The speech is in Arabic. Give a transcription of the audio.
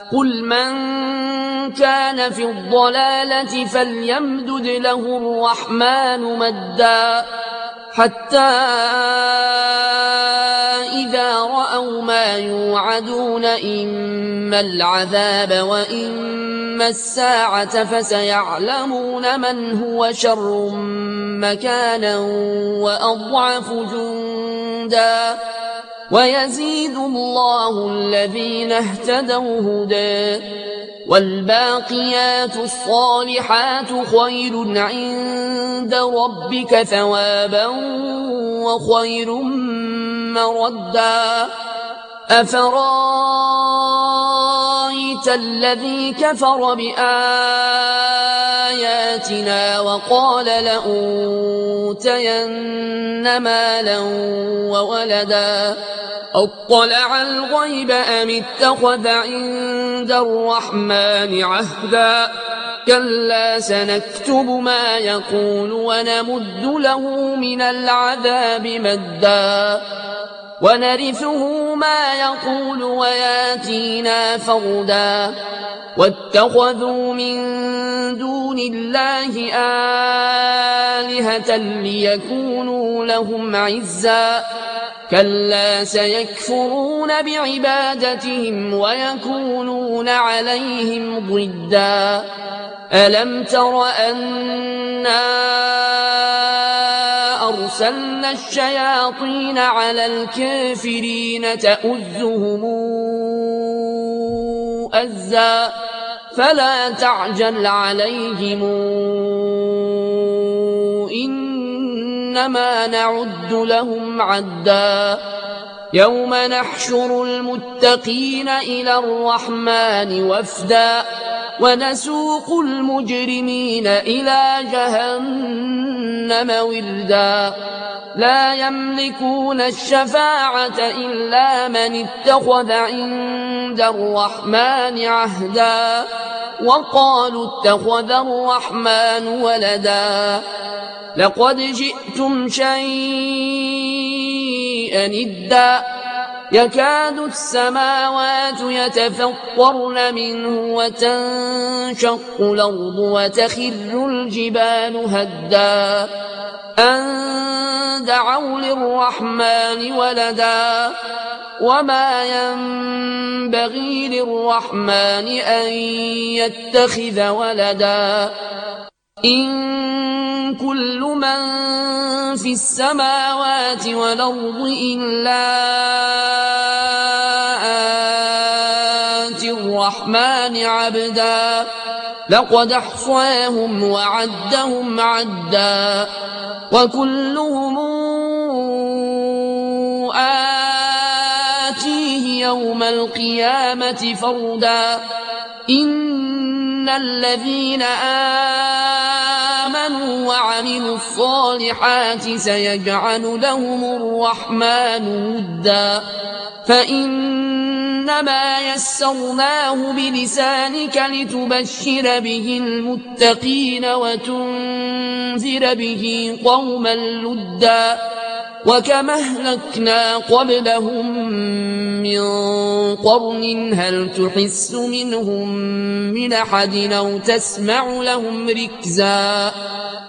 قل من كان في الضلالة فليمدد له الرحمن مدا حتى إذا رأوا ما يوعدون إما العذاب وإما الساعة فسيعلمون من هو شر مكانا وأضعف جندا ويزيد الله الذين اهتدوا هدى والباقيات الصالحات خير عند ربك ثوابا وخير مردا أفرأيت الذي كفر بآياتنا وقال لأوتين مالا وولدا أطلع الغيب أم اتخذ عند الرحمن عهدا كلا سنكتب ما يقول ونمد له من العذاب مدا ونرثه ما يقول وياتينا فردا واتخذوا من دون الله آلهة ليكونوا لهم عزا كلا سيكفرون بعبادتهم ويكونون عليهم ضدا ألم تر أنا أرسلنا الشياطين على الكافرين تؤزهم أزا فلا تعجل عليهم إنما نعد لهم عدا يوم نحشر المتقين إلى الرحمن وفدا ونسوق المجرمين إلى جهنم وردا لا يملكون الشفاعة إلا من اتخذ عند الرحمن عهدا وقالوا اتخذ الرحمن ولدا لقد جئتم شيئا إدا يكاد السماوات يتفطرن منه وتنشق الأرض وتخر الجبال هدا أن دعوا للرحمن ولدا وما ينبغي للرحمن أن يتخذ ولدا إن كل من في السماوات والأرض إلا آتي الرحمن عبدا لقد أحصاهم وعدهم عدا وكلهم آتيه يوم القيامة فردا إن الذين آمنوا وعملوا الصالحات سيجعل لهم الرحمن ودا فإنما يسرناه بلسانك لتبشر به المتقين وتنذر به قوما لدا وكما أهلكنا قبلهم من قرن هل تحس منهم من أحد أو تسمع لهم ركزا